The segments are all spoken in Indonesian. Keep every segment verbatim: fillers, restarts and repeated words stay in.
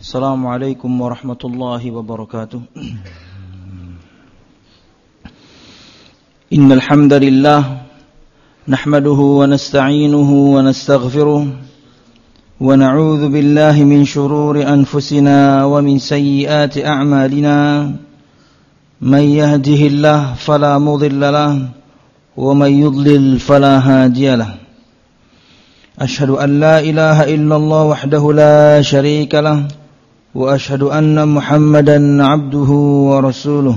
Assalamualaikum warahmatullahi wabarakatuh. Innal hamdalillah nahmaduhu wa nasta'inuhu wa nastaghfiruh wa na'udzu billahi min shururi anfusina wa min sayyiati a'malina. Man yahdihillahu fala mudilla lahu wa man yudlil fala hadiya lahu. Ashhadu an la ilaha illallah wahdahu la sharika lahu wa ashhadu anna Muhammadan abduhu wa rasuluh.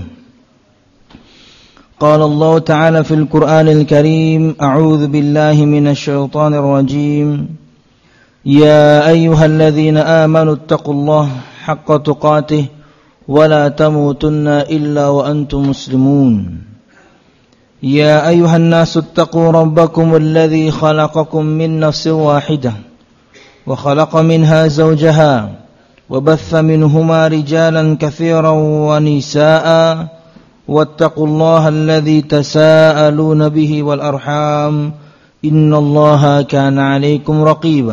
Qala Allah Ta'ala fil Qur'anil Karim, a'udzu billahi minasy syaithanir rajim. Ya ayyuhalladzina amanu taqullaha haqqa tuqatih wa la tamutunna illa wa antum muslimun. Ya ayyuhan nasu taqu rabbakumul ladzi khalaqakum min nafsin wahidah wa khalaqa minha zawjaha وبث منهما رجالا كثيرا ونساء واتقوا الله الذي تساءلون به والأرحام إن الله كان عليكم رقيبا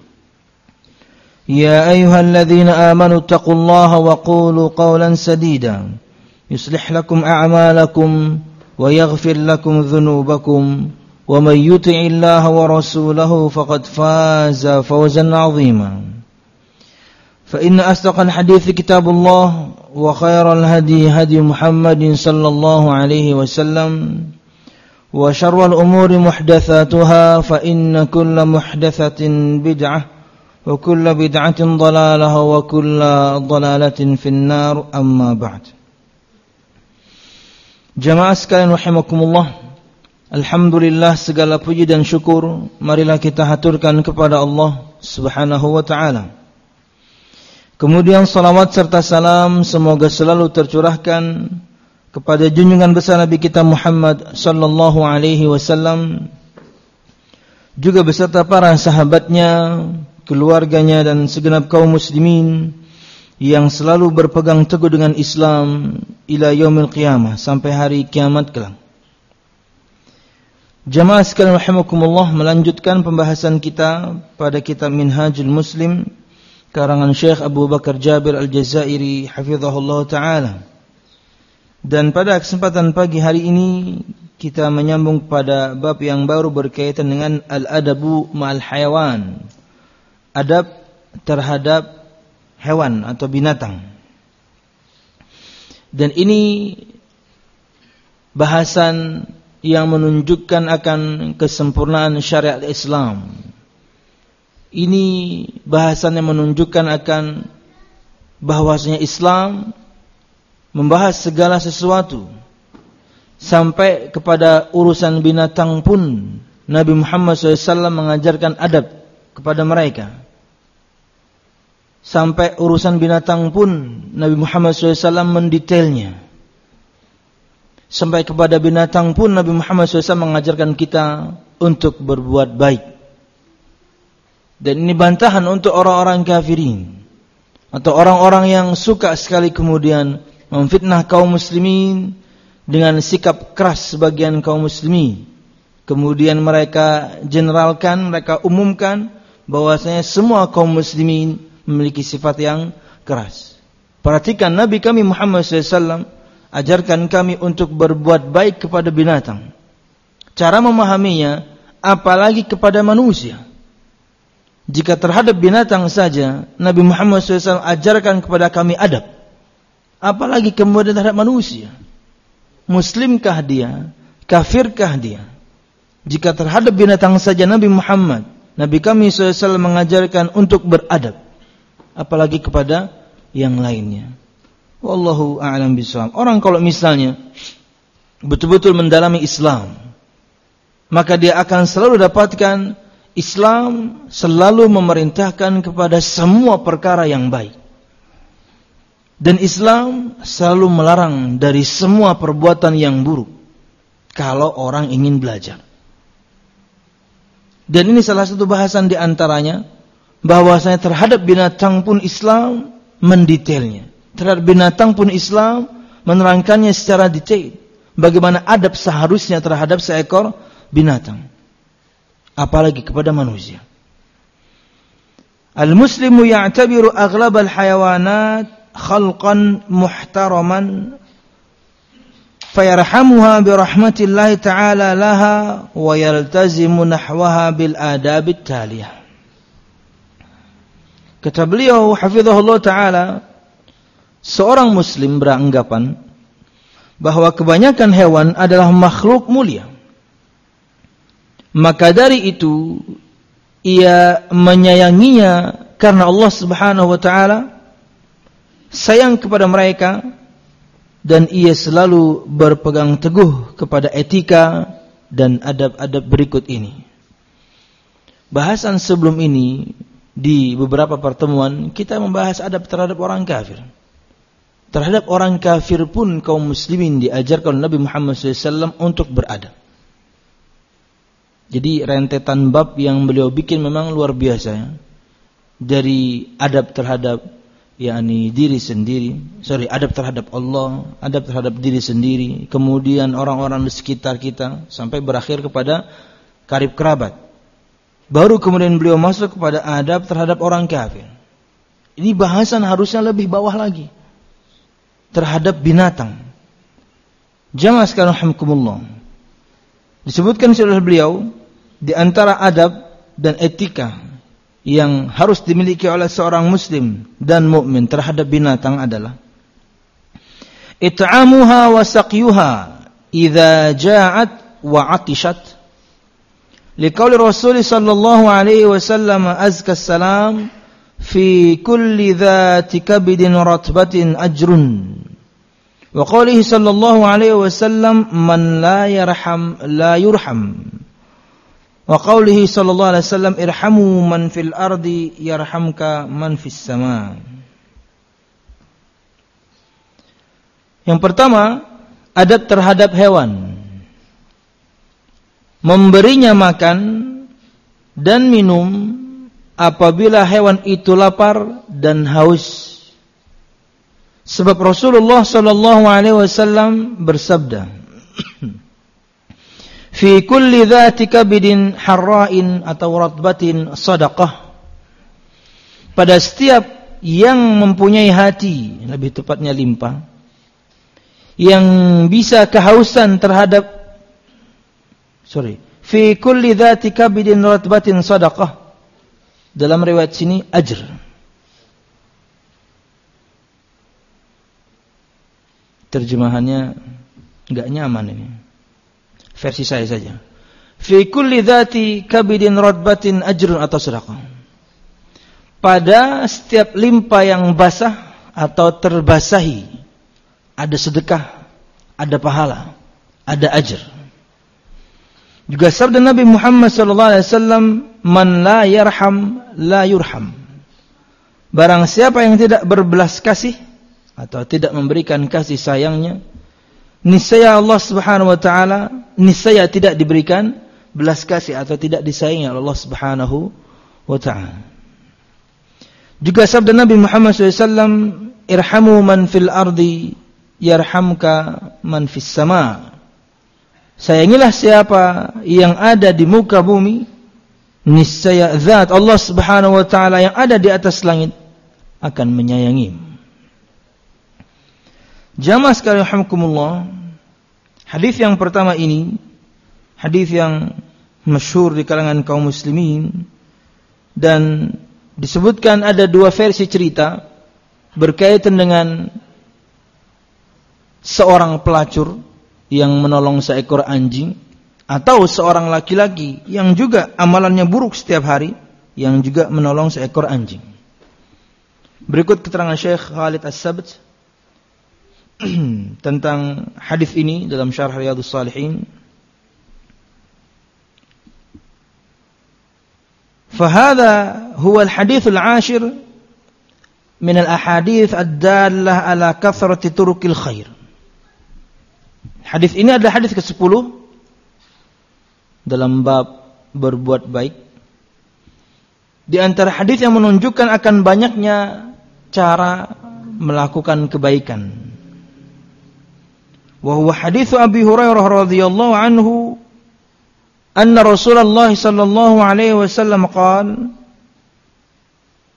يا أيها الذين آمنوا اتقوا الله وقولوا قولا سديدا يصلح لكم أعمالكم ويغفر لكم ذنوبكم ومن يطع الله ورسوله فقد فاز فوزا عظيما فإن أصدق الحديث كتاب الله وخير الهدي هدي محمد صلى الله عليه وسلم وشر الأمور محدثاتها فإن كل محدثة بدعة وكل بدعة ضلالة وكل ضلالة في النار أما بعد. Jamaah sekalian rahimakumullah, alhamdulillah segala puji dan syukur marilah kita haturkan kepada Allah Subhanahu wa taala. Kemudian salawat serta salam semoga selalu tercurahkan kepada junjungan besar Nabi kita Muhammad sallallahu alaihi wasallam, juga beserta para sahabatnya, keluarganya dan segenap kaum muslimin yang selalu berpegang teguh dengan Islam ila yaumil qiyamah, sampai hari kiamat kelak. Jamaah sekalian rahimakumullah, melanjutkan pembahasan kita pada kitab Minhajul Muslim karangan Syekh Abu Bakar Jabir Al-Jazairi hafizahullah ta'ala. Dan pada kesempatan pagi hari ini kita menyambung pada bab yang baru berkaitan dengan al-adabu ma'al hayawan, adab terhadap hewan atau binatang. Dan ini bahasan yang menunjukkan akan kesempurnaan syariat Islam. Ini bahasan yang menunjukkan akan bahwasanya Islam membahas segala sesuatu, sampai kepada urusan binatang pun Nabi Muhammad shallallahu alaihi wasallam mengajarkan adab kepada mereka. Sampai urusan binatang pun Nabi Muhammad shallallahu alaihi wasallam mendetailnya. Sampai kepada binatang pun Nabi Muhammad shallallahu alaihi wasallam mengajarkan kita untuk berbuat baik. Dan ini bantahan untuk orang-orang kafirin atau orang-orang yang suka sekali kemudian memfitnah kaum muslimin dengan sikap keras sebagian kaum muslimin. Kemudian mereka generalkan, mereka umumkan bahwasanya semua kaum muslimin memiliki sifat yang keras. Perhatikan, Nabi kami Muhammad shallallahu alaihi wasallam ajarkan kami untuk berbuat baik kepada binatang. Cara memahaminya, apalagi kepada manusia. Jika terhadap binatang saja Nabi Muhammad shallallahu alaihi wasallam ajarkan kepada kami adab, apalagi kemudian terhadap manusia. Muslimkah dia? Kafirkah dia? Jika terhadap binatang saja Nabi Muhammad, Nabi kami shallallahu alaihi wasallam mengajarkan untuk beradab, apalagi kepada yang lainnya. Wallahu a'lam bishawab. Orang kalau misalnya betul-betul mendalami Islam, maka dia akan selalu dapatkan Islam selalu memerintahkan kepada semua perkara yang baik. Dan Islam selalu melarang dari semua perbuatan yang buruk kalau orang ingin belajar. Dan ini salah satu bahasan di antaranya, bahwasanya terhadap binatang pun Islam mendetailnya. Terhadap binatang pun Islam menerangkannya secara detail. Bagaimana adab seharusnya terhadap seekor binatang, apalagi kepada manusia. Al-muslimu ya'tabiru aghlab al-hayawanat khalqan muhtaraman fayarhamuha birahmatillahi ta'ala laha wa yaltazimu nahwaha bil adabit taliyah. Kata beliau hafizahullah ta'ala, seorang muslim beranggapan bahwa kebanyakan hewan adalah makhluk mulia. Maka dari itu ia menyayanginya karena Allah Subhanahu wa ta'ala sayang kepada mereka, dan ia selalu berpegang teguh kepada etika dan adab-adab berikut ini. Bahasan sebelum ini di beberapa pertemuan kita membahas adab terhadap orang kafir. Terhadap orang kafir pun kaum muslimin diajarkan Nabi Muhammad shallallahu alaihi wasallam untuk beradab. Jadi rentetan bab yang beliau bikin memang luar biasa ya. Dari adab terhadap yakni diri sendiri, sorry, adab terhadap Allah, adab terhadap diri sendiri, kemudian orang-orang di sekitar kita, sampai berakhir kepada karib kerabat. Baru kemudian beliau masuk kepada adab terhadap orang kafir. Ini bahasan harusnya lebih bawah lagi. Terhadap binatang. Jamaah sekalian rahimakumullah. Disebutkan oleh beliau di antara adab dan etika yang harus dimiliki oleh seorang muslim dan mukmin terhadap binatang adalah it'amuha wa saqyuha idza ja'at wa 'atishat. Liqauli Rasul sallallahu alaihi wasallam azka salam fi kulli dhati kabidin ratbatin ajrun. Wa qaulihi sallallahu alaihi wasallam man la yarham la yurham. Wa qaulihi sallallahu alaihi wasallam irhamu man fil ardi yarhamka man fis sama. Yang pertama, adab terhadap hewan. Memberinya makan dan minum apabila hewan itu lapar dan haus. Sebab Rasulullah sallallahu alaihi wasallam bersabda, fi kulli dhati kabidin harra'in atau ratbatin sadaqah. Pada setiap yang mempunyai hati, lebih tepatnya limpa, yang bisa kehausan terhadap sorry, fi kulli dhati kabidin ratbatin sadaqah. Dalam riwayat sini ajr. Terjemahannya enggak nyaman ini. Versi saya saja. Fi kulli dhati kabidin ratbatin ajrun atau sedekah. Pada setiap limpa yang basah atau terbasahi ada sedekah, ada pahala, ada ajr. Juga sabda Nabi Muhammad sallallahu alaihi wasallam, man la yarham la yurham. Barang siapa yang tidak berbelas kasih atau tidak memberikan kasih sayangnya, niscaya Allah Subhanahu wa taala niscaya tidak diberikan belas kasih atau tidak disayangi oleh Allah Subhanahu wa taala. Juga sabda Nabi Muhammad sallallahu alaihi wasallam, irhamu man fil ardi yarhamka man fis sama. Sayangilah siapa yang ada di muka bumi, niscaya zat Allah Subhanahu wa taala yang ada di atas langit akan menyayangi. Jamaah sekalian rahimakumullah, hadis yang pertama ini hadis yang masyhur di kalangan kaum muslimin, dan disebutkan ada dua versi cerita berkaitan dengan seorang pelacur yang menolong seekor anjing, atau seorang laki-laki yang juga amalannya buruk setiap hari yang juga menolong seekor anjing. Berikut keterangan Syekh Khalid As-Sabt tentang hadis ini dalam Syarah Riyadhus Shalihin. Fahadha huwa al-hadits al-ashir min al-ahadits ad-dallah ala kathrati turuqil khair. Hadis ini adalah hadis kesepuluh dalam bab berbuat baik. Di antara hadis yang menunjukkan akan banyaknya cara melakukan kebaikan. Wa huwa hadits Abi Hurairah radhiyallahu anhu anna Rasulullah sallallahu alaihi wasallam qala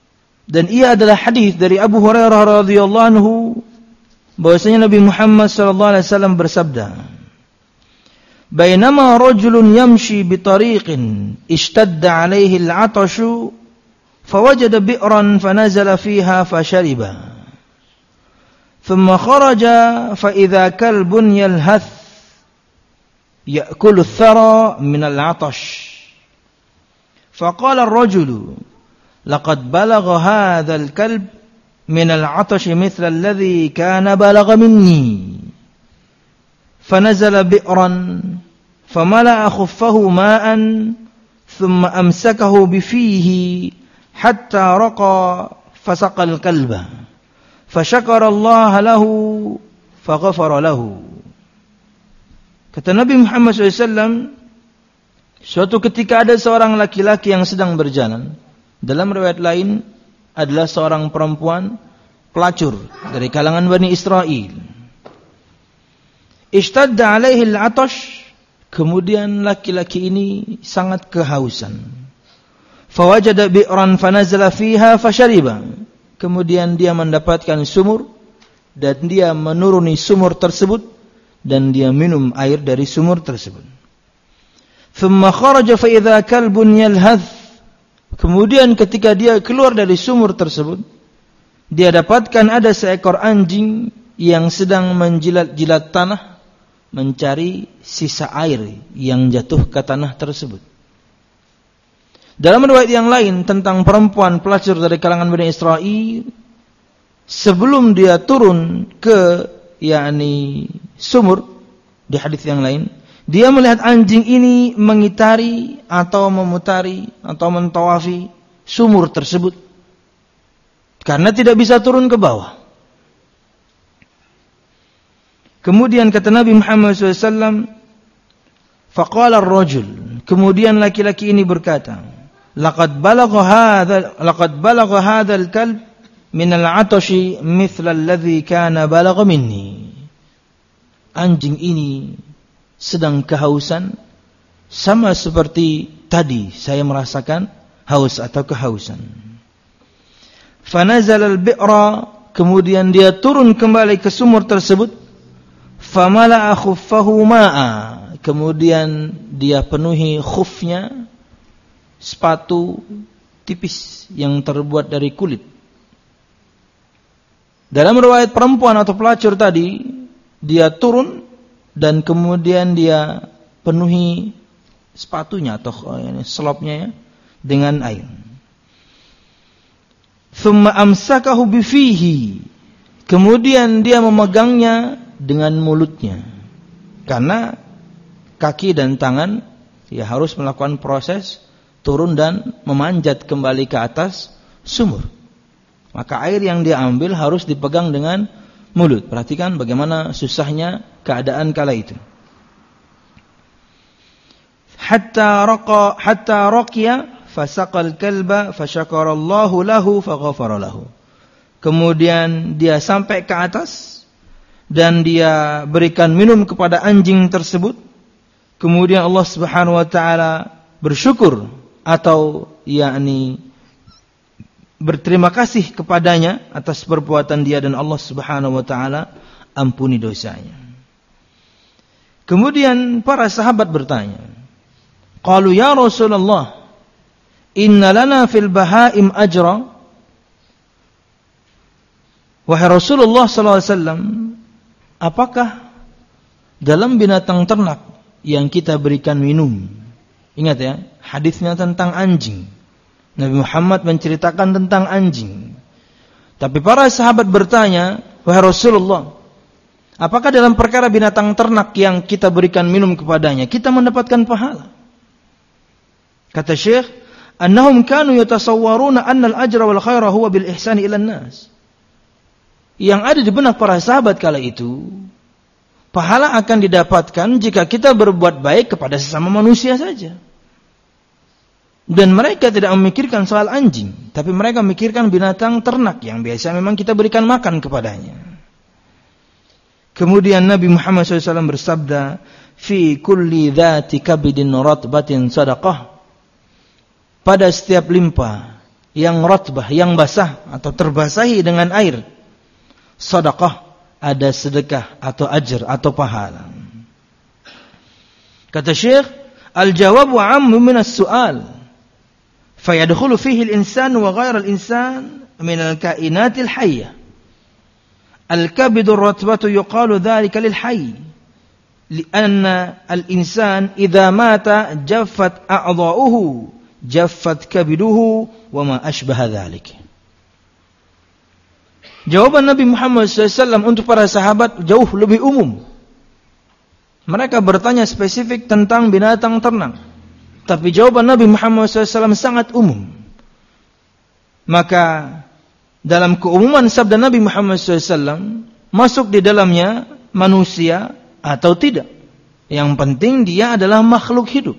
Dan ia adalah hadis dari Abu Hurairah radhiyallahu anhu bahwasanya Nabi Muhammad sallallahu alaihi wasallam bersabda, "Bainama rajulun yamshi bi tariqin ishtadda 'alaihi al-'atashu fawajada bi'ran fanazala fiha fashariba. Thumma kharaja fa idza kalbun yalhath ya'kulu ath-thara min al-'atash." فقال الرجل لقد بلغ هذا الكلب من العطش مثل الذي كان بلغ مني فنزل بئرا فملأ خفه ماء ثم أمسكه بفيه حتى رقى فسقى الكلب فشكر الله له فغفر له. Kata Nabi Muhammad shallallahu alaihi wasallam, suatu ketika ada seorang laki-laki yang sedang berjalan. Dalam riwayat lain adalah seorang perempuan pelacur dari kalangan Bani Israel. Ishtadda alaihi al-'atash, kemudian laki-laki ini sangat kehausan. Fawajada bi'ran fanazala fiha fashariba. Kemudian dia mendapatkan sumur dan dia menuruni sumur tersebut dan dia minum air dari sumur tersebut. Thumma kharaja fa idza kalbun yalhath. Kemudian ketika dia keluar dari sumur tersebut, dia dapatkan ada seekor anjing yang sedang menjilat-jilat tanah mencari sisa air yang jatuh ke tanah tersebut. Dalam riwayat yang lain tentang perempuan pelacur dari kalangan Bani Israel, sebelum dia turun ke yakni sumur, di hadis yang lain dia melihat anjing ini mengitari atau memutari atau mentawafi sumur tersebut karena tidak bisa turun ke bawah. Kemudian kata Nabi Muhammad shallallahu alaihi wasallam, faqala ar-rajul, kemudian laki-laki ini berkata, laqad balagha hadha laqad balagha hadha al-kalb min al-'atashi mithla alladhi kana balagha minni. Anjing ini sedang kehausan sama seperti tadi saya merasakan haus atau kehausan. Fanazal al-bi'ra, kemudian dia turun kembali ke sumur tersebut. Famala'a khuffahu ma'a, kemudian dia penuhi khufnya, sepatu tipis yang terbuat dari kulit. Dalam riwayat perempuan atau pelacur tadi, dia turun dan kemudian dia penuhi sepatunya atau selopnya ya, dengan air. Thumma amsakahu bifihi, kemudian dia memegangnya dengan mulutnya. Karena kaki dan tangan ya harus melakukan proses turun dan memanjat kembali ke atas sumur. Maka air yang dia ambil harus dipegang dengan mulut. Perhatikan bagaimana susahnya keadaan kala itu. Hatta raqa hatta raqiya fasaqal kalba fasyakarallahu lahu faghafara lahu. Kemudian dia sampai ke atas dan dia berikan minum kepada anjing tersebut. Kemudian Allah Subhanahu wa taala bersyukur atau yakni berterima kasih kepadanya atas perbuatan dia dan Allah Subhanahu wa taala ampuni dosanya. Kemudian para sahabat bertanya, qalu ya Rasulullah, inna lana fil bahaim ajra. Wahai Rasulullah sallallahu alaihi wasallam, apakah dalam binatang ternak yang kita berikan minum? Ingat ya, hadisnya tentang anjing. Nabi Muhammad menceritakan tentang anjing. Tapi para sahabat bertanya, wahai Rasulullah, apakah dalam perkara binatang ternak yang kita berikan minum kepadanya kita mendapatkan pahala? Kata Syekh, annahum kanu yatasawwaruna anna al-ajra wal khaira huwa bil ihsani ila an-nas. Yang ada di benak para sahabat kala itu, pahala akan didapatkan jika kita berbuat baik kepada sesama manusia saja. Dan mereka tidak memikirkan soal anjing, tapi mereka memikirkan binatang ternak yang biasa memang kita berikan makan kepadanya. Kemudian Nabi Muhammad shallallahu alaihi wasallam bersabda, fi kulli dhati kabidin ratbatin sadaqah. Pada setiap limpa yang rotbah, yang basah atau terbasahi dengan air, sedekah, ada sedekah atau ajr atau pahala. Kata Syekh, al-jawabu 'ammu min as-su'al, fayadkhulu fihi al-insan wa ghayra al-insan min al-kainat al-hayyah. Al-kabid ar-ratbatu yuqalu dhalika lil-hayy, li'anna al-insan idza mata jaffat a'dha'uhu, jaffat kabiduhu wa ma ashbaha dhalik. Jawaban Nabi Muhammad shallallahu alaihi wasallam untuk para sahabat jauh lebih umum. Mereka bertanya spesifik tentang binatang ternak, tapi jawaban Nabi Muhammad shallallahu alaihi wasallam sangat umum. Maka dalam keumuman sabda Nabi Muhammad shallallahu alaihi wasallam masuk di dalamnya manusia atau tidak. Yang penting dia adalah makhluk hidup.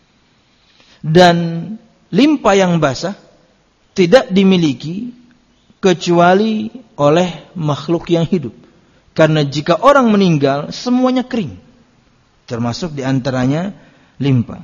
Dan limpa yang basah tidak dimiliki kecuali oleh makhluk yang hidup. Karena jika orang meninggal, semuanya kering. Termasuk diantaranya limpa.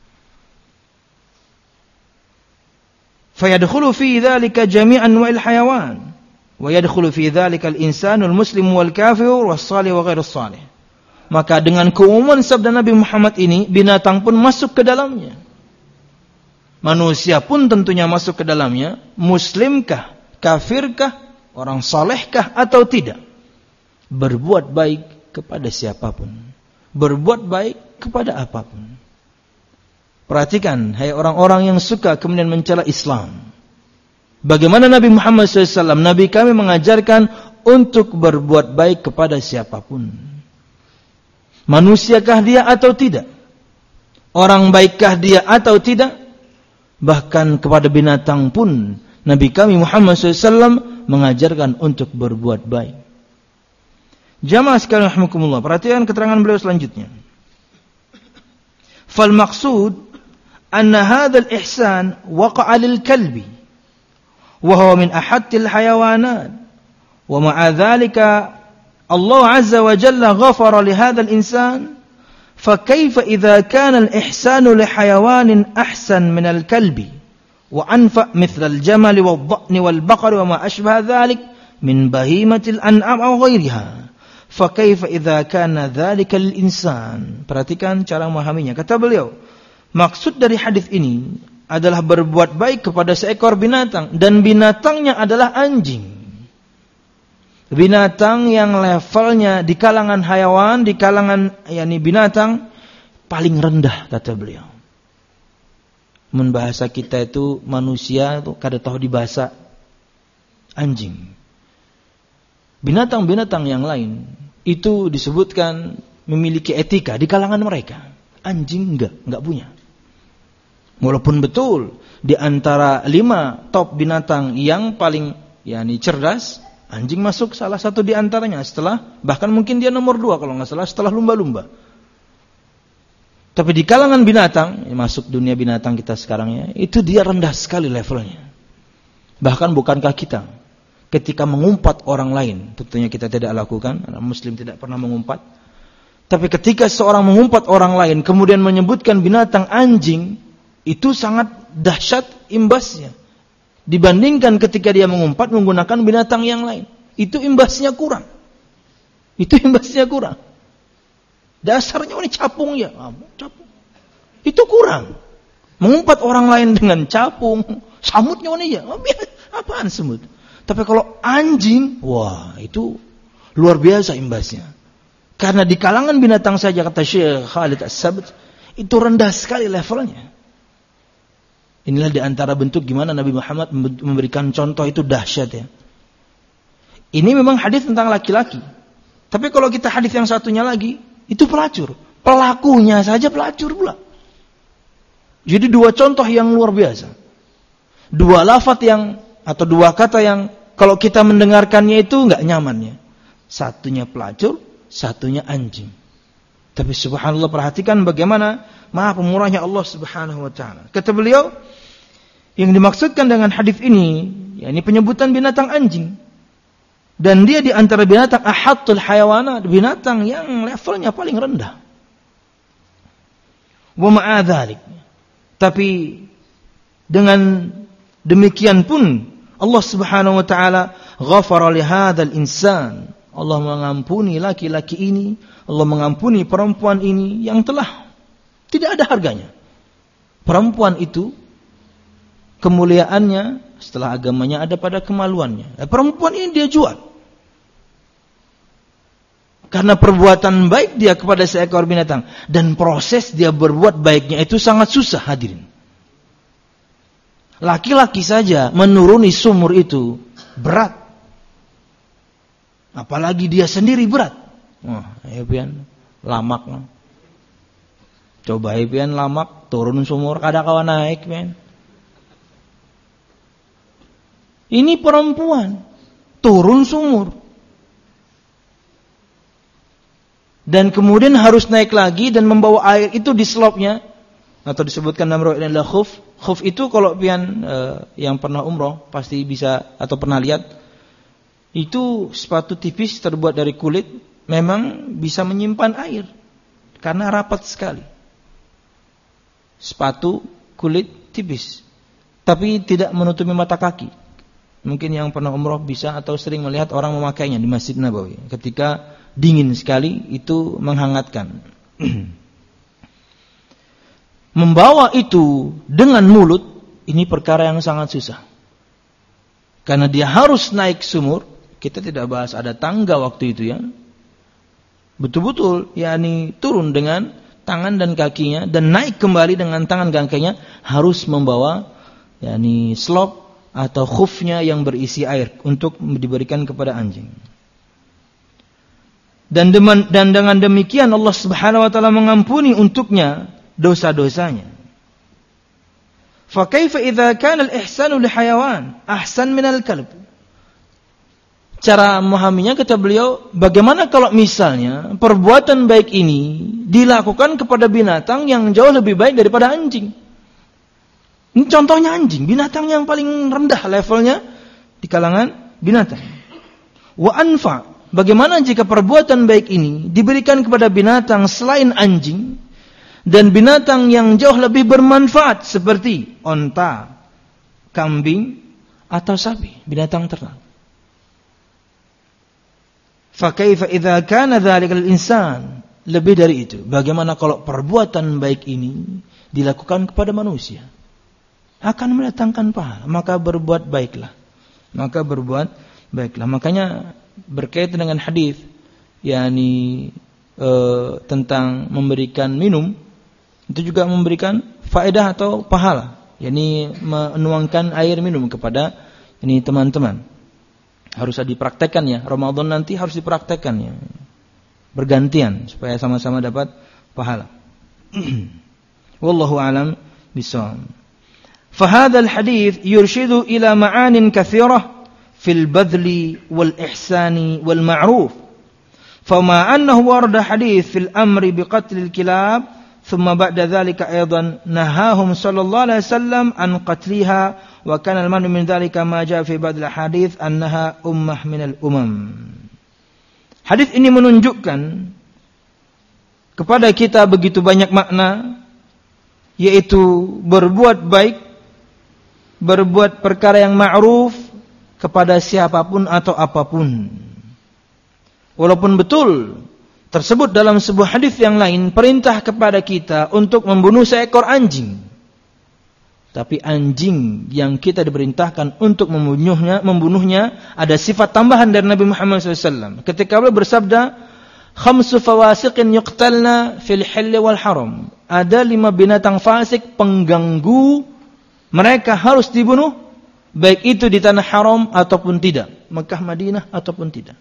Fayadkhulu fi dzalika jami'an wa'il hayawan. Wa yadkhulu fi dzalika al-insanul muslim wal kafir was salih wa ghairus salih. Maka dengan keumuman sabda Nabi Muhammad ini, binatang pun masuk ke dalamnya. Manusia pun tentunya masuk ke dalamnya. Muslimkah, kafirkah, orang salehkah atau tidak. Berbuat baik kepada siapapun. Berbuat baik kepada apapun. Perhatikan, hai orang-orang yang suka kemudian mencela Islam. Bagaimana Nabi Muhammad shallallahu alaihi wasallam, Nabi kami mengajarkan untuk berbuat baik kepada siapapun. Manusiakah dia atau tidak? Orang baikkah dia atau tidak? Bahkan kepada binatang pun Nabi kami Muhammad shallallahu alaihi wasallam mengajarkan untuk berbuat baik. Jamaah sekalian rahimakumullah, perhatikan keterangan beliau selanjutnya. Fal maqsud anna hadzal ihsan waqa'a lil kalbi wa huwa min ahattil hayawanat wa ma'a dzalika Allah azza wa jalla ghafara li hadzal insan fa kaifa idza kana al ihsanu li hayawanin ahsan min al kalbi wa anfa mithla al jamali wal dha'ni wal baqari wa ma ashbaha dhalik min bahimatil an'am aw ghairiha fa kaifa idza kana dzalika lil insan. Perhatikan cara memahaminya. Kata beliau, maksud dari hadis ini adalah berbuat baik kepada seekor binatang, dan binatangnya adalah anjing. Binatang yang levelnya di kalangan hayawan, di kalangan yakni binatang paling rendah, kata beliau. Men bahasa kita itu manusia itu kada tahu di bahasa anjing. Binatang-binatang yang lain itu disebutkan memiliki etika di kalangan mereka. Anjing enggak, enggak punya. Walaupun betul di antara lima top binatang yang paling yakni cerdas, anjing masuk salah satu di antaranya, setelah bahkan mungkin dia nomor dua kalau nggak salah setelah lumba-lumba. Tapi di kalangan binatang, ya masuk dunia binatang kita sekarang ya, itu dia rendah sekali levelnya. Bahkan bukankah kita ketika mengumpat orang lain, tentunya kita tidak lakukan, Muslim tidak pernah mengumpat. Tapi ketika seorang mengumpat orang lain kemudian menyebutkan binatang anjing, itu sangat dahsyat imbasnya. Dibandingkan ketika dia mengumpat menggunakan binatang yang lain. Itu imbasnya kurang. Itu imbasnya kurang. Dasarnya ini capung ya. Capung. Itu kurang. Mengumpat orang lain dengan capung. Samutnya ini ya. Apaan semut? Tapi kalau anjing, wah itu luar biasa imbasnya. Karena di kalangan binatang saja, kata Syekh Khalid As-Sabt, itu rendah sekali levelnya. Inilah di antara bentuk gimana Nabi Muhammad memberikan contoh itu dahsyat ya. Ini memang hadis tentang laki-laki. Tapi kalau kita hadis yang satunya lagi, itu pelacur. Pelakunya saja pelacur pula. Jadi dua contoh yang luar biasa. Dua lafaz yang, atau dua kata yang kalau kita mendengarkannya itu enggak nyamannya. Satunya pelacur, satunya anjing. Tapi subhanallah, perhatikan bagaimana Maha Pemurahnya Allah Subhanahu wa taala. Kata beliau, yang dimaksudkan dengan hadis ini, yakni penyebutan binatang anjing. Dan dia di antara binatang ahattul hayawanat, binatang yang levelnya paling rendah. Wa ma'a dzalik. Tapi dengan Demikian pun Allah Subhanahu wa taala ghafara li hadzal insan. Allah mengampuni laki-laki ini, Allah mengampuni perempuan ini yang telah tidak ada harganya. Perempuan itu kemuliaannya setelah agamanya ada pada kemaluannya. Eh, perempuan ini dia jual. Karena perbuatan baik dia kepada seekor binatang. Dan proses dia berbuat baiknya itu sangat susah, hadirin. Laki-laki saja menuruni sumur itu berat. Apalagi dia sendiri berat. Wah, hebian lamak. Coba hebian lamak turun sumur kada kawan naik, men. Ini perempuan turun sumur. Dan kemudian harus naik lagi dan membawa air itu di slopnya. Atau disebutkan dalam riwayat adalah khuf. Khuf itu kalau pian eh, yang pernah umroh pasti bisa atau pernah lihat. Itu sepatu tipis terbuat dari kulit, memang bisa menyimpan air karena rapat sekali. Sepatu kulit tipis, tapi tidak menutupi mata kaki. Mungkin yang pernah umroh bisa atau sering melihat orang memakainya di Masjid Nabawi. Ketika dingin sekali itu menghangatkan. Membawa itu dengan mulut, ini perkara yang sangat susah. Karena dia harus naik sumur. Kita tidak bahas ada tangga waktu itu ya. Betul-betul, yakni turun dengan tangan dan kakinya. Dan naik kembali dengan tangan dan kakinya. Harus membawa yakni slop atau khufnya yang berisi air. Untuk diberikan kepada anjing. Dan, deman, dan dengan demikian Allah Subhanahu wa taala mengampuni untuknya dosa-dosanya. Fa kaifa idza kana al-ihsanu li hayawan ahsan min al-kalb? Cara memahaminya kata beliau, bagaimana kalau misalnya perbuatan baik ini dilakukan kepada binatang yang jauh lebih baik daripada anjing. Ini contohnya anjing, binatang yang paling rendah levelnya di kalangan binatang. Wa anfa, bagaimana jika perbuatan baik ini diberikan kepada binatang selain anjing dan binatang yang jauh lebih bermanfaat seperti onta, kambing atau sapi, binatang ternak. Fa kaifa idza kana dzalikal insan? Lebih dari itu, bagaimana kalau perbuatan baik ini dilakukan kepada manusia? Akan mendatangkan pahala, maka berbuat baiklah. Maka berbuat baiklah. Makanya berkaitan dengan hadis yakni e, tentang memberikan minum itu juga memberikan faedah atau pahala, yakni menuangkan air minum kepada ini teman-teman. Harus dipraktekkan ya. Ramadan nanti harus dipraktekkan ya. Bergantian supaya sama-sama dapat pahala. Wallahu a'lam bishawab. Fahadha al-hadits yurshidu ila ma'anin katsirah fil badli wal ihsani wal ma'ruf. Fama annahu warada hadits fil amri biqatl al-kilab thumma ba'da dhalika aidan nahahum sallallahu alaihi wasallam an qatliha. Wa kana al-manu min dzalika ma jaa fi ba'd al-hadits annaha ummah min al-umam. Hadis ini menunjukkan kepada kita begitu banyak makna, yaitu berbuat baik, berbuat perkara yang ma'ruf kepada siapapun atau apapun. Walaupun betul tersebut dalam sebuah hadis yang lain perintah kepada kita untuk membunuh seekor anjing. Tapi anjing yang kita diperintahkan untuk membunuhnya, membunuhnya ada sifat tambahan dari Nabi Muhammad shallallahu alaihi wasallam. Ketika beliau bersabda, khamsu fawasiqin yuqtalna fil hilli wal haram. Ada lima binatang fasik pengganggu, mereka harus dibunuh, baik itu di tanah haram ataupun tidak, Mekah, Madinah ataupun tidak.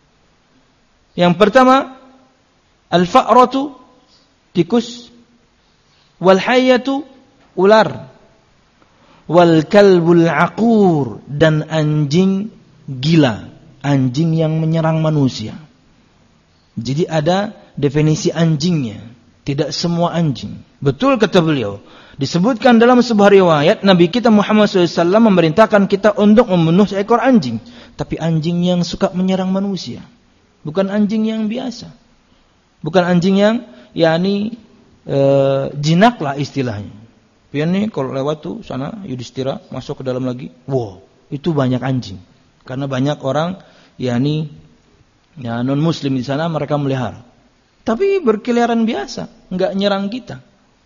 Yang pertama, al-fa'ratu, tikus, wal hayyatu, ular, wal kalbul aqur, dan anjing gila, anjing yang menyerang manusia. Jadi ada definisi anjingnya, tidak semua anjing. Betul kata beliau, disebutkan dalam sebuah riwayat Nabi kita Muhammad shallallahu alaihi wasallam memerintahkan kita untuk membunuh seekor anjing, tapi anjing yang suka menyerang manusia, bukan anjing yang biasa, bukan anjing yang yakni e, jinak lah istilahnya. Pian nih kalau lewat tuh sana Yudhistira masuk ke dalam lagi, wow, itu banyak anjing. Karena banyak orang yakni ya non muslim di sana mereka melihara. Tapi berkeliaran biasa, enggak nyerang kita.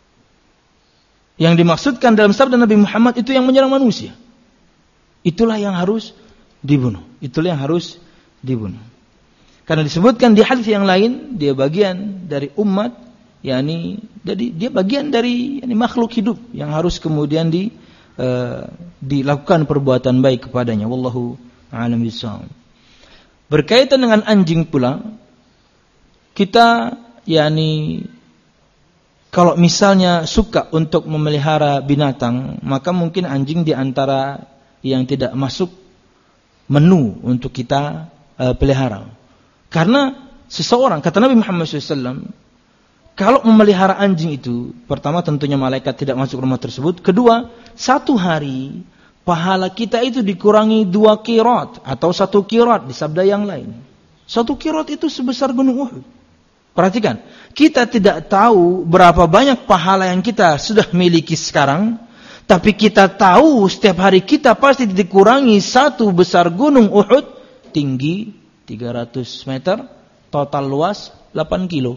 Yang dimaksudkan dalam sabda Nabi Muhammad itu yang menyerang manusia. Itulah yang harus dibunuh. Itulah yang harus dibunuh. Karena disebutkan di hadis yang lain, dia bagian dari umat, yakni jadi dia bagian dari yakni makhluk hidup yang harus kemudian di uh, dilakukan perbuatan baik kepadanya. Wallahu a'lam bishawab. Berkaitan dengan anjing pula, kita yakni kalau misalnya suka untuk memelihara binatang, maka mungkin anjing di antara yang tidak masuk menu untuk kita uh, pelihara. Karena seseorang, kata Nabi Muhammad shallallahu alaihi wasallam, kalau memelihara anjing itu, pertama tentunya malaikat tidak masuk rumah tersebut. Kedua, satu hari pahala kita itu dikurangi dua qirat atau satu qirat di sabda yang lain. Satu qirat itu sebesar gunung Uhud. Perhatikan, kita tidak tahu berapa banyak pahala yang kita sudah miliki sekarang, tapi kita tahu setiap hari kita pasti dikurangi satu besar gunung Uhud, tinggi tiga ratus meter, total luas delapan kilo.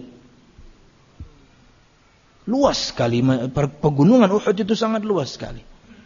Luas sekali, pegunungan Uhud itu sangat luas sekali.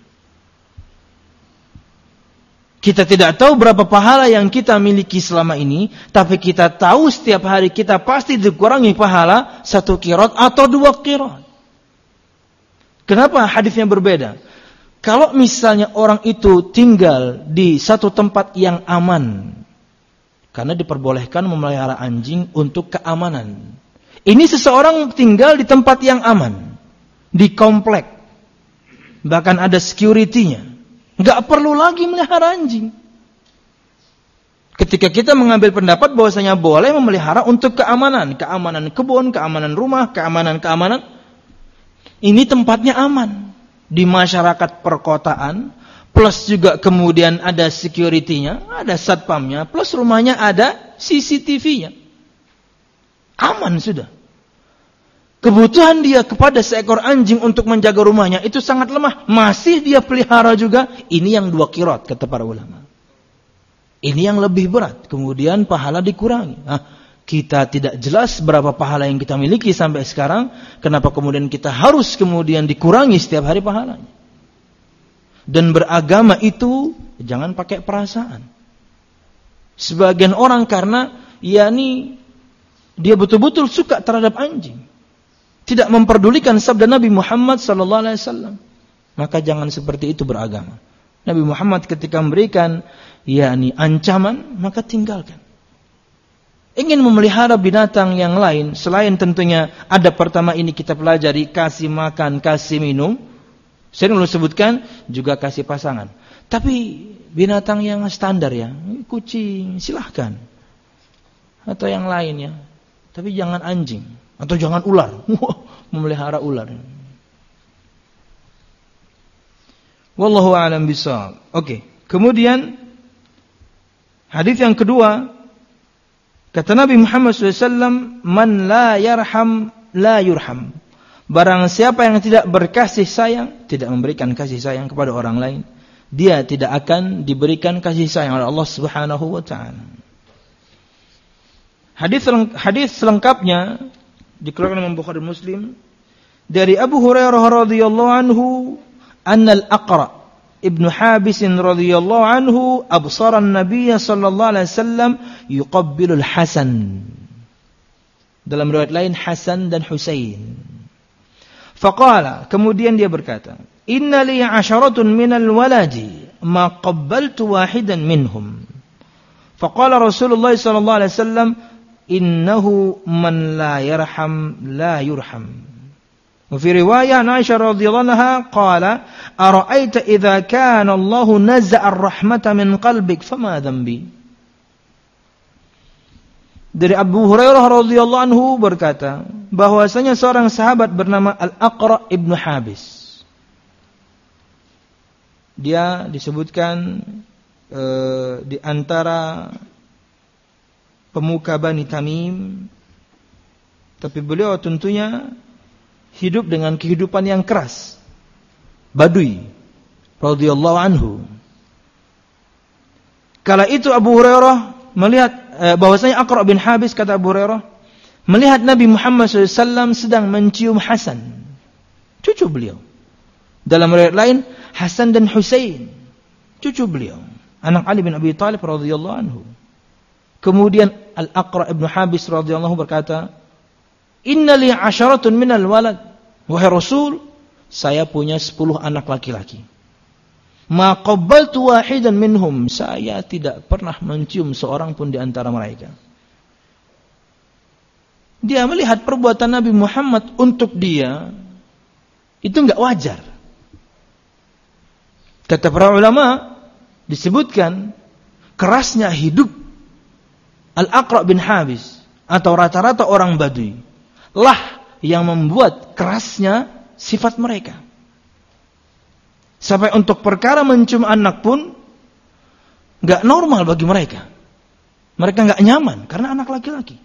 Kita tidak tahu berapa pahala yang kita miliki selama ini, tapi kita tahu setiap hari kita pasti dikurangi pahala satu qirat atau dua qirat. Kenapa hadisnya berbeda? Kalau misalnya orang itu tinggal di satu tempat yang aman, karena diperbolehkan memelihara anjing untuk keamanan. Ini seseorang tinggal di tempat yang aman, di komplek, bahkan ada security-nya. Nggak perlu lagi melihara anjing. Ketika kita mengambil pendapat bahwasanya boleh memelihara untuk keamanan, keamanan kebun, keamanan rumah, keamanan-keamanan, ini tempatnya aman. Di masyarakat perkotaan, plus juga kemudian ada security-nya, ada satpamnya, plus rumahnya ada C C T V-nya. Aman sudah. Kebutuhan dia kepada seekor anjing untuk menjaga rumahnya itu sangat lemah. Masih dia pelihara juga. Ini yang dua qirat kata para ulama. Ini yang lebih berat. Kemudian pahala dikurangi. Nah, kita tidak jelas berapa pahala yang kita miliki sampai sekarang. Kenapa kemudian kita harus kemudian dikurangi setiap hari pahalanya? Dan beragama itu jangan pakai perasaan. Sebagian orang karena yakni dia betul-betul suka terhadap anjing, tidak memperdulikan sabda Nabi Muhammad sallallahu alaihi wasallam, maka jangan seperti itu beragama. Nabi Muhammad ketika memberikan yakni ancaman, maka tinggalkan. Ingin memelihara binatang yang lain selain tentunya adab pertama ini kita pelajari, kasih makan, kasih minum. Saya dulu sebutkan juga kasih pasangan. Tapi binatang yang standar ya, kucing silahkan. Atau yang lainnya. Tapi jangan anjing. Atau jangan ular. Memelihara ular. Wallahu a'lam bishawab. Oke. Kemudian hadis yang kedua, kata Nabi Muhammad shallallahu alaihi wasallam, man la yarham la yurham. Barang siapa yang tidak berkasih sayang, tidak memberikan kasih sayang kepada orang lain, dia tidak akan diberikan kasih sayang oleh Allah Subhanahu wa taala. Hadis hadis selengkapnya dikeluarkan oleh Bukhari Muslim dari Abu Hurairah radhiyallahu anhu, anna al-Aqra ibnu Habis radhiyallahu anhu absara an-nabiy sallallahu alaihi wasallam yuqabbilu al-Hasan. Dalam riwayat lain Hasan dan Husain. Faqala, kemudian dia berkata, inna li asharatun minal waladi ma qabbaltu wahidan minhum. Faqala Rasulullah sallallahu alaihi wasallam, innahu man la yarham la yurham. Wa fi riwayah Aisyah radhiyallahu anha qala, ara'aita idza kana Allah naza'a ar-rahmata min qalbik fama dhanbi. Dari Abu Hurairah radhiyallahu anhu berkata bahwasanya seorang sahabat bernama Al-Aqra ibnu Habis. Dia disebutkan e, di antara pemuka Bani Tamim, tapi beliau tentunya hidup dengan kehidupan yang keras. Badui radhiyallahu anhu. Kala itu Abu Hurairah melihat eh, bahwasanya Aqra bin Habis, kata Abu Hurairah, melihat Nabi Muhammad shallallahu alaihi wasallam sedang mencium Hasan, cucu beliau. Dalam riwayat lain Hasan dan Husain, cucu beliau, anak Ali bin Abi Thalib radhiyallahu anhu. Kemudian Al-Aqra ibn Habis radhiyallahu anhu berkata, "Inna li asharatun minal walad." Wahai Rasul, saya punya sepuluh anak laki-laki. Ma qabbaltu wahidan minhum, saya tidak pernah mencium seorang pun di antara mereka. Dia melihat perbuatan Nabi Muhammad untuk dia itu enggak wajar. Kata para ulama, disebutkan kerasnya hidup Al-Aqra bin Habis atau rata-rata orang Badui lah yang membuat kerasnya sifat mereka. Sampai untuk perkara mencium anak pun enggak normal bagi mereka. Mereka enggak nyaman karena anak laki-laki.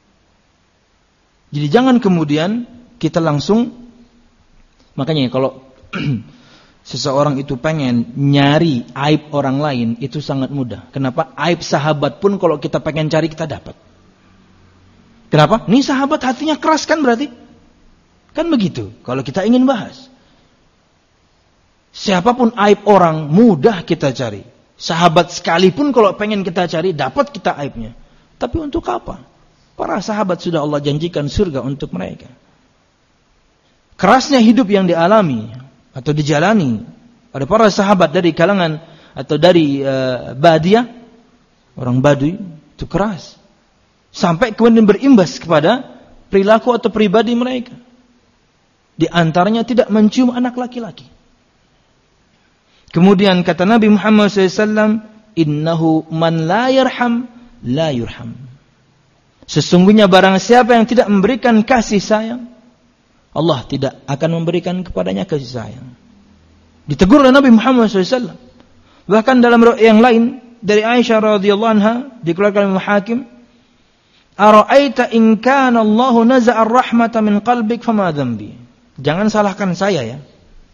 Jadi jangan kemudian kita langsung, makanya kalau seseorang itu pengen nyari aib orang lain, itu sangat mudah. Kenapa? Aib sahabat pun kalau kita pengen cari kita dapat. Kenapa? Ini sahabat hatinya keras kan berarti? Kan begitu kalau kita ingin bahas. Siapapun aib orang mudah kita cari. Sahabat sekalipun kalau pengen kita cari dapat kita aibnya. Tapi untuk apa? Para sahabat sudah Allah janjikan surga untuk mereka. Kerasnya hidup yang dialami atau dijalani oleh para sahabat dari kalangan atau dari uh, Badiyah, orang Badui, itu keras. Sampai kemudian berimbas kepada perilaku atau pribadi mereka. Di antaranya tidak mencium anak laki-laki. Kemudian kata Nabi Muhammad shallallahu alaihi wasallam, "Innahu man la yarham, la yurham." Sesungguhnya barang siapa yang tidak memberikan kasih sayang, Allah tidak akan memberikan kepadanya kasih sayang. Ditegur oleh Nabi Muhammad shallallahu alaihi wasallam. Bahkan dalam riwayat yang lain dari Aisyah radhiyallahu anha dikeluarkan oleh Hakim, "Ara'aita in kana Allahu naza'a ar-rahmata min qalbik fama dhanbi?" Jangan salahkan saya ya.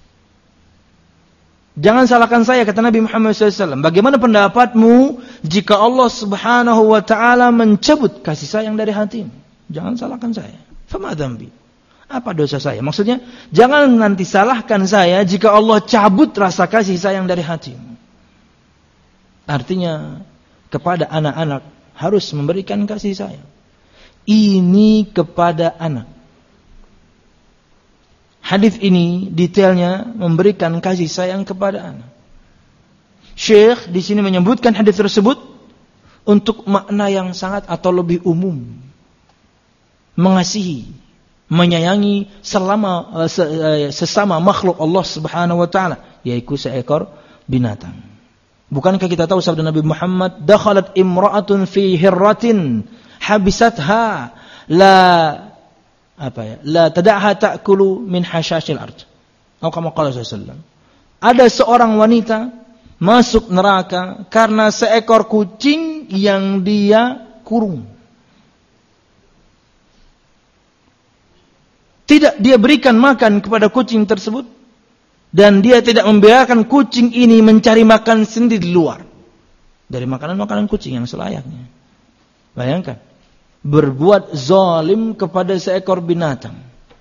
Jangan salahkan saya, kata Nabi Muhammad shallallahu alaihi wasallam. Bagaimana pendapatmu jika Allah subhanahu wa ta'ala mencabut kasih sayang dari hatimu? Jangan salahkan saya. Fama dhanbi? Apa dosa saya? Maksudnya, jangan nanti salahkan saya jika Allah cabut rasa kasih sayang dari hatimu. Artinya, kepada anak-anak harus memberikan kasih sayang. Ini kepada anak. Hadis ini detailnya memberikan kasih sayang kepada anak. Syekh di sini menyebutkan hadis tersebut untuk makna yang sangat atau lebih umum. Mengasihi, menyayangi selama sesama makhluk Allah Subhanahu wa taala, yaitu seekor binatang. Bukankah kita tahu sabda Nabi Muhammad, "Dakhalat imra'atun fi hirratin habisatha la apa ya? La tada'ha ta'kulu min hashashil ard." Atau kama qala sallallahu alaihi wasallam. Ada seorang wanita masuk neraka karena seekor kucing yang dia kurung. Tidak dia berikan makan kepada kucing tersebut, dan dia tidak membiarkan kucing ini mencari makan sendiri di luar dari makanan-makanan kucing yang selayaknya. Bayangkan, berbuat zalim kepada seekor binatang,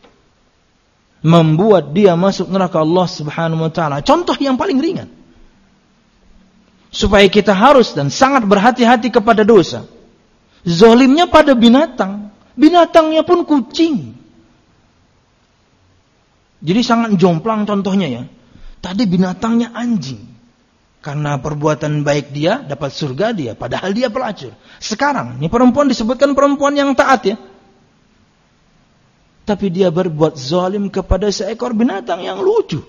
membuat dia masuk neraka Allah Subhanahu wa taala. Contoh yang paling ringan. Supaya kita harus dan sangat berhati-hati kepada dosa. Zalimnya pada binatang, binatangnya pun kucing. Jadi sangat jomplang contohnya ya. Tadi binatangnya anjing. Karena perbuatan baik dia dapat surga dia, padahal dia pelacur. Sekarang, ini perempuan disebutkan perempuan yang taat ya. Tapi dia berbuat zalim kepada seekor binatang yang lucu.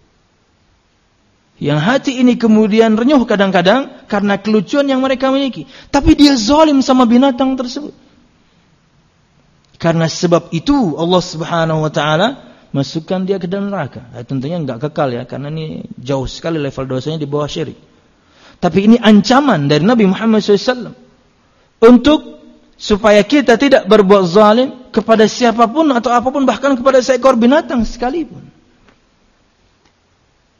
Yang hati ini kemudian renyuh kadang-kadang karena kelucuan yang mereka miliki. Tapi dia zalim sama binatang tersebut. Karena sebab itu Allah Subhanahu wa taala masukkan dia ke dalam neraka. Nah, tentunya enggak kekal ya, karena ini jauh sekali level dosanya di bawah syirik. Tapi ini ancaman dari Nabi Muhammad shallallahu alaihi wasallam untuk supaya kita tidak berbuat zalim kepada siapapun atau apapun, bahkan kepada seekor binatang sekalipun.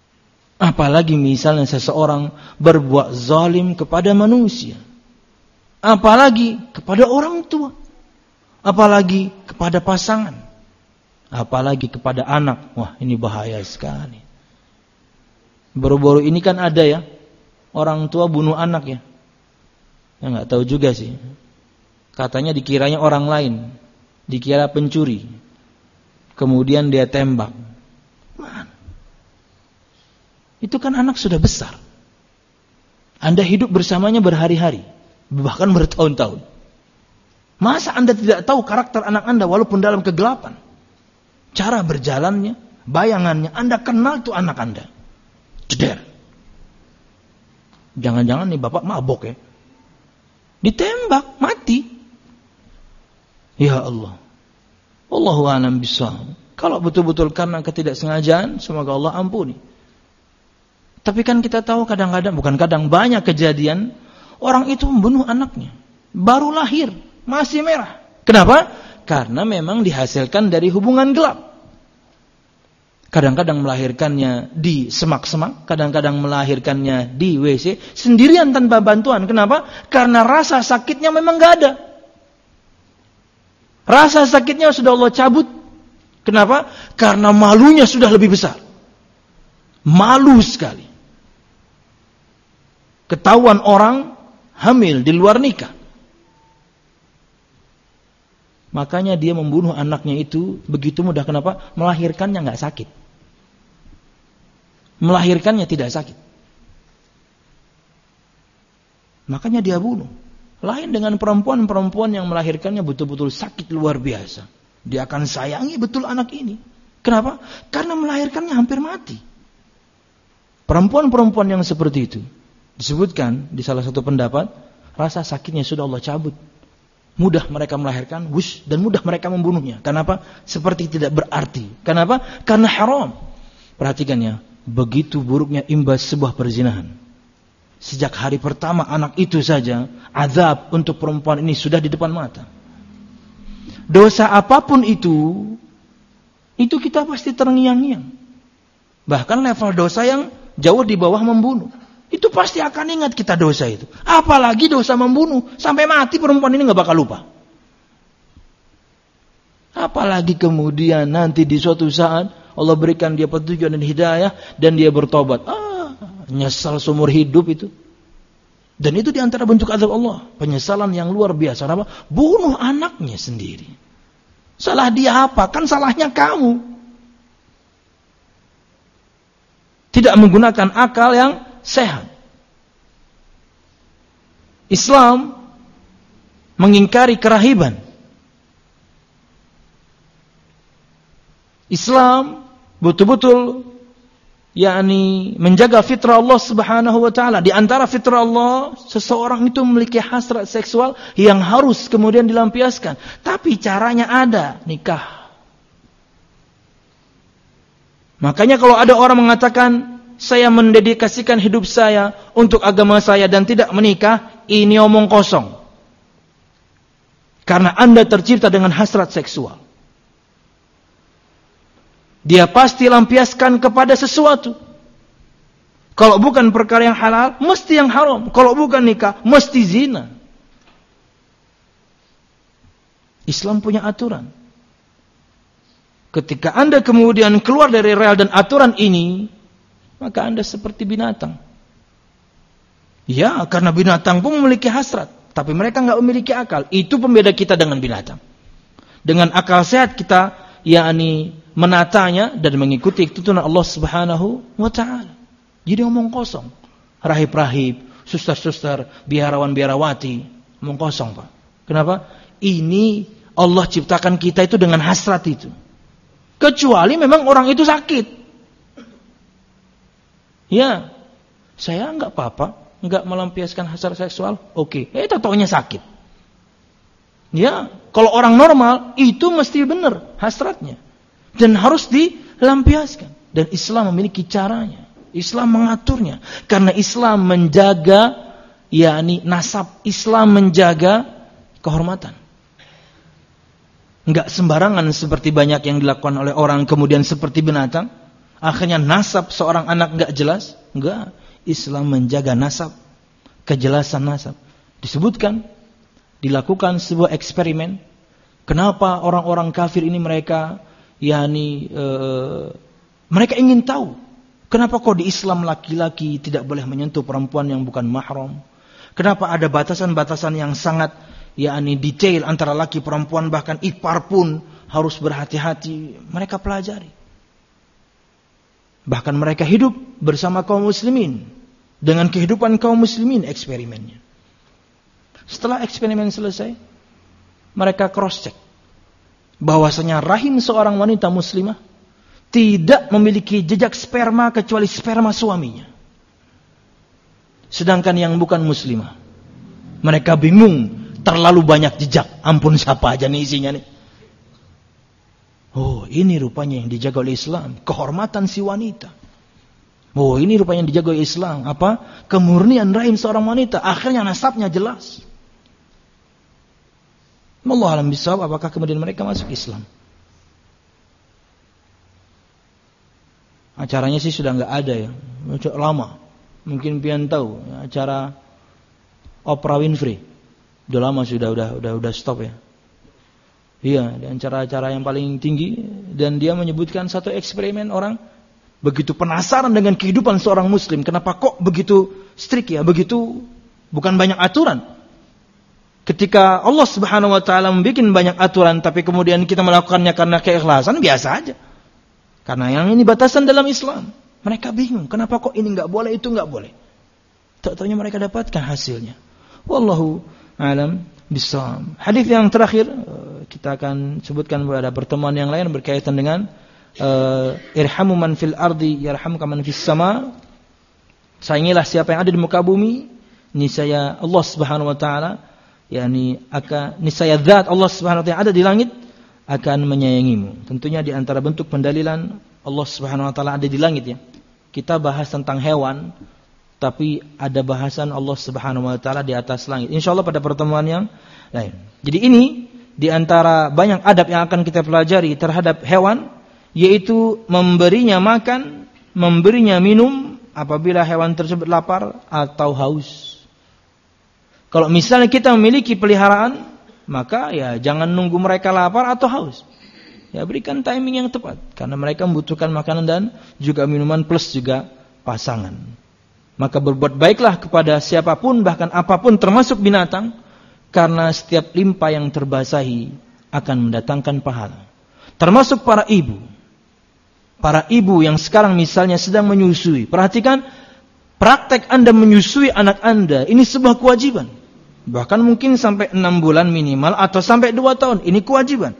Apalagi misalnya seseorang berbuat zalim kepada manusia. Apalagi kepada orang tua. Apalagi kepada pasangan. Apalagi kepada anak. Wah, ini bahaya sekali. Baru-baru ini kan ada ya, orang tua bunuh anak ya. Ya nggak tahu juga sih. Katanya dikiranya orang lain. Dikira pencuri. Kemudian dia tembak. Man. Itu kan anak sudah besar. Anda hidup bersamanya berhari-hari, bahkan bertahun-tahun. Masa Anda tidak tahu karakter anak Anda walaupun dalam kegelapan? Cara berjalannya, bayangannya, Anda kenal tuh anak Anda. Ceder. Jangan-jangan nih bapak mabok ya. Ditembak, mati. Ya Allah. Wallahu a'lam bishawab. Kalau betul-betul karena ketidaksengajaan, semoga Allah ampuni. Tapi kan kita tahu kadang-kadang, bukan kadang, banyak kejadian orang itu membunuh anaknya. Baru lahir, masih merah. Kenapa? Karena memang dihasilkan dari hubungan gelap. Kadang-kadang melahirkannya di semak-semak, kadang-kadang melahirkannya di W C, sendirian tanpa bantuan. Kenapa? Karena rasa sakitnya memang gak ada. Rasa sakitnya sudah Allah cabut. Kenapa? Karena malunya sudah lebih besar. Malu sekali. Ketahuan orang hamil di luar nikah. Makanya dia membunuh anaknya itu begitu mudah. Kenapa? Melahirkannya gak sakit. Melahirkannya tidak sakit. Makanya dia bunuh. Lain dengan perempuan-perempuan yang melahirkannya betul-betul sakit luar biasa. Dia akan sayangi betul anak ini. Kenapa? Karena melahirkannya hampir mati. Perempuan-perempuan yang seperti itu disebutkan di salah satu pendapat, rasa sakitnya sudah Allah cabut. Mudah mereka melahirkan, wush, dan mudah mereka membunuhnya. Kenapa? Seperti tidak berarti. Kenapa? Karena haram. Perhatikan ya, begitu buruknya imbas sebuah perzinahan. Sejak hari pertama anak itu saja, azab untuk perempuan ini sudah di depan mata. Dosa apapun itu, itu kita pasti terngiang-ngiang. Bahkan level dosa yang jauh di bawah membunuh. Itu pasti akan ingat kita dosa itu. Apalagi dosa membunuh. Sampai mati perempuan ini gak bakal lupa. Apalagi kemudian nanti di suatu saat Allah berikan dia petunjuk dan hidayah dan dia bertobat. Ah, nyesal seumur hidup itu. Dan itu diantara bentuk azab Allah. Penyesalan yang luar biasa. Apa? Bunuh anaknya sendiri. Salah dia apa? Kan salahnya kamu. Tidak menggunakan akal yang sehat. Islam mengingkari kerahiban. Islam betul-betul yakni menjaga fitrah Allah Subhanahu wa taala. Di antara fitrah Allah, seseorang itu memiliki hasrat seksual yang harus kemudian dilampiaskan. Tapi caranya ada, nikah. Makanya kalau ada orang mengatakan saya mendedikasikan hidup saya untuk agama saya dan tidak menikah, ini omong kosong. Karena Anda tercipta dengan hasrat seksual. Dia pasti lampiaskan kepada sesuatu. Kalau bukan perkara yang halal, mesti yang haram. Kalau bukan nikah, mesti zina. Islam punya aturan. Ketika Anda kemudian keluar dari rel dan aturan ini, maka Anda seperti binatang. Ya, karena binatang pun memiliki hasrat. Tapi mereka enggak memiliki akal. Itu pembeda kita dengan binatang. Dengan akal sehat kita, yakni menatanya dan mengikuti tuntunan Allah Subhanahu wa taala. Jadi omong kosong. Rahib-rahib, suster-suster, biarawan-biarawati, omong kosong, Pak. Kenapa? Ini Allah ciptakan kita itu dengan hasrat itu. Kecuali memang orang itu sakit. Ya, saya enggak apa-apa, enggak melampiaskan hasrat seksual. Oke, eh taunya sakit. Ya, kalau orang normal itu mesti benar hasratnya. Dan harus dilampiaskan. Dan Islam memiliki caranya. Islam mengaturnya. Karena Islam menjaga, yakni nasab. Islam menjaga kehormatan. Enggak sembarangan seperti banyak yang dilakukan oleh orang kemudian seperti binatang. akhirnya nasab seorang anak enggak jelas. Enggak. Islam menjaga nasab, kejelasan nasab. Disebutkan, dilakukan sebuah eksperimen. Kenapa orang-orang kafir ini mereka, yakni e, mereka ingin tahu, kenapa kok di Islam laki-laki tidak boleh menyentuh perempuan yang bukan mahram? Kenapa ada batasan-batasan yang sangat, yakni detail antara laki perempuan, bahkan ipar pun harus berhati-hati. Mereka pelajari. Bahkan mereka hidup bersama kaum muslimin dengan kehidupan kaum muslimin eksperimennya. Setelah eksperimen selesai, mereka cross check bahwasanya rahim seorang wanita muslimah tidak memiliki jejak sperma kecuali sperma suaminya. Sedangkan yang bukan muslimah, mereka bingung, terlalu banyak jejak. Ampun, siapa aja nih isinya nih. Oh, ini rupanya yang dijaga oleh Islam, kehormatan si wanita. Oh, ini rupanya yang dijaga oleh Islam, apa? Kemurnian rahim seorang wanita. Akhirnya nasabnya jelas. Allah alam bisawab, apakah kemudian mereka masuk Islam? Acaranya sih sudah enggak ada ya, sudah lama. Mungkin pian tahu acara Oprah Winfrey. Sudah lama sudah udah udah udah stop ya. Iya, dan acara-acara yang paling tinggi, dan dia menyebutkan satu eksperimen orang begitu penasaran dengan kehidupan seorang muslim. Kenapa kok begitu strict ya, begitu bukan banyak aturan. Ketika Allah Subhanahu wa taala membuat banyak aturan tapi kemudian kita melakukannya karena keikhlasan, biasa aja. Karena yang ini batasan dalam Islam. Mereka bingung, kenapa kok ini enggak boleh, itu enggak boleh. Tak-taunya mereka dapatkan hasilnya. Wallahu a'lam bishawab. Hadis yang terakhir kita akan sebutkan pada pertemuan yang lain berkaitan dengan uh, irhamu man fil ardi yarhamka man fis sama. Sayangilah siapa yang ada di muka bumi, niscaya Allah Subhanahu wa taala, yakni akan niscaya zat Allah Subhanahu wa taala ada di langit akan menyayangimu. Tentunya di antara bentuk pendalilan Allah Subhanahu wa taala ada di langit ya. Kita bahas tentang hewan, tapi ada bahasan Allah Subhanahu wa taala di atas langit. Insyaallah pada pertemuan yang lain. Jadi ini di antara banyak adab yang akan kita pelajari terhadap hewan, yaitu memberinya makan, memberinya minum apabila hewan tersebut lapar atau haus. Kalau misalnya kita memiliki peliharaan, maka ya jangan nunggu mereka lapar atau haus. Ya berikan timing yang tepat, karena mereka membutuhkan makanan dan juga minuman plus juga pasangan. Maka berbuat baiklah kepada siapapun, bahkan apapun termasuk binatang, karena setiap limpa yang terbasahi akan mendatangkan pahala. Termasuk para ibu. Para ibu yang sekarang misalnya sedang menyusui. Perhatikan, praktek Anda menyusui anak Anda, ini sebuah kewajiban. Bahkan mungkin sampai enam bulan minimal atau sampai dua tahun, ini kewajiban.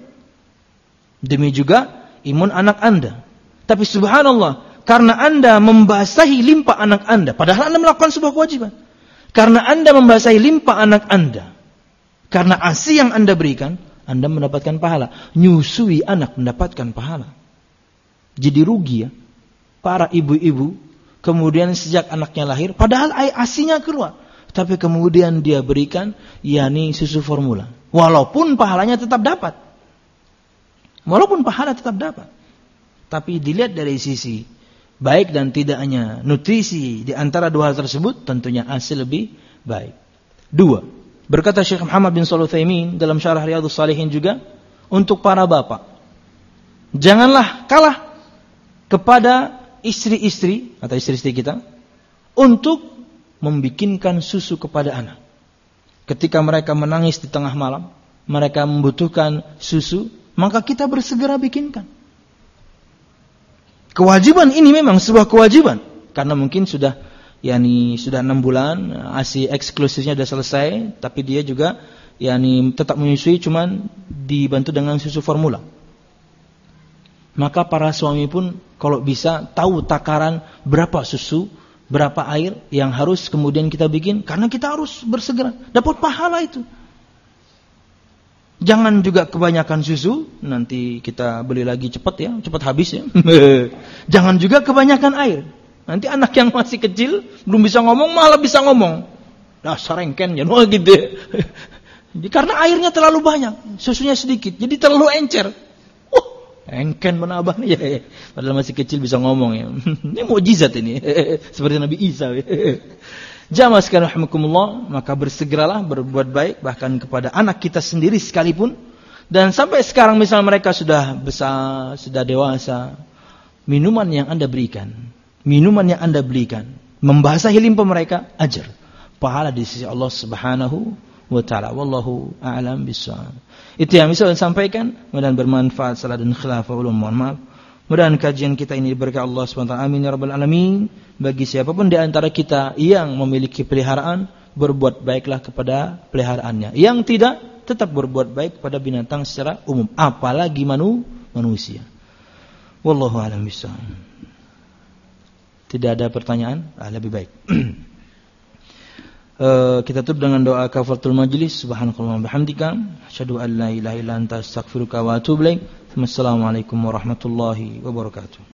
Demi juga imun anak Anda. Tapi subhanallah, karena Anda membasahi limpa anak Anda, padahal Anda melakukan sebuah kewajiban. Karena Anda membasahi limpa anak Anda, karena A S I yang Anda berikan, Anda mendapatkan pahala. Nyusui anak mendapatkan pahala. Jadi rugi ya para ibu-ibu, kemudian sejak anaknya lahir, padahal A S I-nya keluar, tapi kemudian dia berikan yakni susu formula. Walaupun pahalanya tetap dapat. Walaupun pahala tetap dapat. Tapi dilihat dari sisi baik dan tidaknya nutrisi di antara dua hal tersebut, tentunya A S I lebih baik. Dua, berkata Syekh Muhammad bin Shalih Al-Utsaimin dalam Syarah Riyadhus Shalihin juga, untuk para bapak, janganlah kalah kepada istri-istri atau istri-istri kita untuk membikinkan susu kepada anak. Ketika mereka menangis di tengah malam, mereka membutuhkan susu, maka kita bersegera bikinkan. Kewajiban ini memang sebuah kewajiban, karena mungkin sudah yakni sudah enam bulan, A S I eksklusifnya sudah selesai, tapi dia juga yakni tetap menyusui, cuman dibantu dengan susu formula. Maka para suami pun kalau bisa tahu takaran berapa susu, berapa air yang harus kemudian kita bikin, karena kita harus bersegera dapat pahala itu. Jangan juga kebanyakan susu, nanti kita beli lagi cepat ya, cepat habis ya. Jangan juga kebanyakan air. Nanti anak yang masih kecil belum bisa ngomong malah bisa ngomong. Dasar engken ya, wah gitu. Jadi karena airnya terlalu banyak, susunya sedikit, jadi terlalu encer. Uh, engken menabah nih ya. Padahal masih kecil bisa ngomong ya. Ini mukjizat ini. Seperti Nabi Isa. Jamaah sekalian rahimakumullah, maka bersegeralah berbuat baik bahkan kepada anak kita sendiri sekalipun. Dan sampai sekarang misal mereka sudah besar, sudah dewasa, minuman yang Anda berikan, minuman yang Anda belikan, membasahi limpa mereka, ajar. Pahala di sisi Allah Subhanahu wa ta'ala. Wallahu a'lam bishawab. Itu yang bisa saya sampaikan. Mudah-mudahan bermanfaat. Salah dan khilaf ulum, mohon maaf. Mudah-mudahan kajian kita ini berkah Allah subhanahu wa taala. Amin ya rabbal alamin. Bagi siapapun di antara kita yang memiliki peliharaan, berbuat baiklah kepada peliharaannya. Yang tidak, tetap berbuat baik kepada binatang secara umum, apalagi manu, manusia. Wallahu a'lam bishawab. Tidak ada pertanyaan? Ah, lebih baik. Uh, kita tutup dengan doa kafaratul majlis. Subhanakallahumma bihamdika asyhadu an la ilaha illa anta astaghfiruka wa atubu ilaik. Wassalamualaikum warahmatullahi wabarakatuh.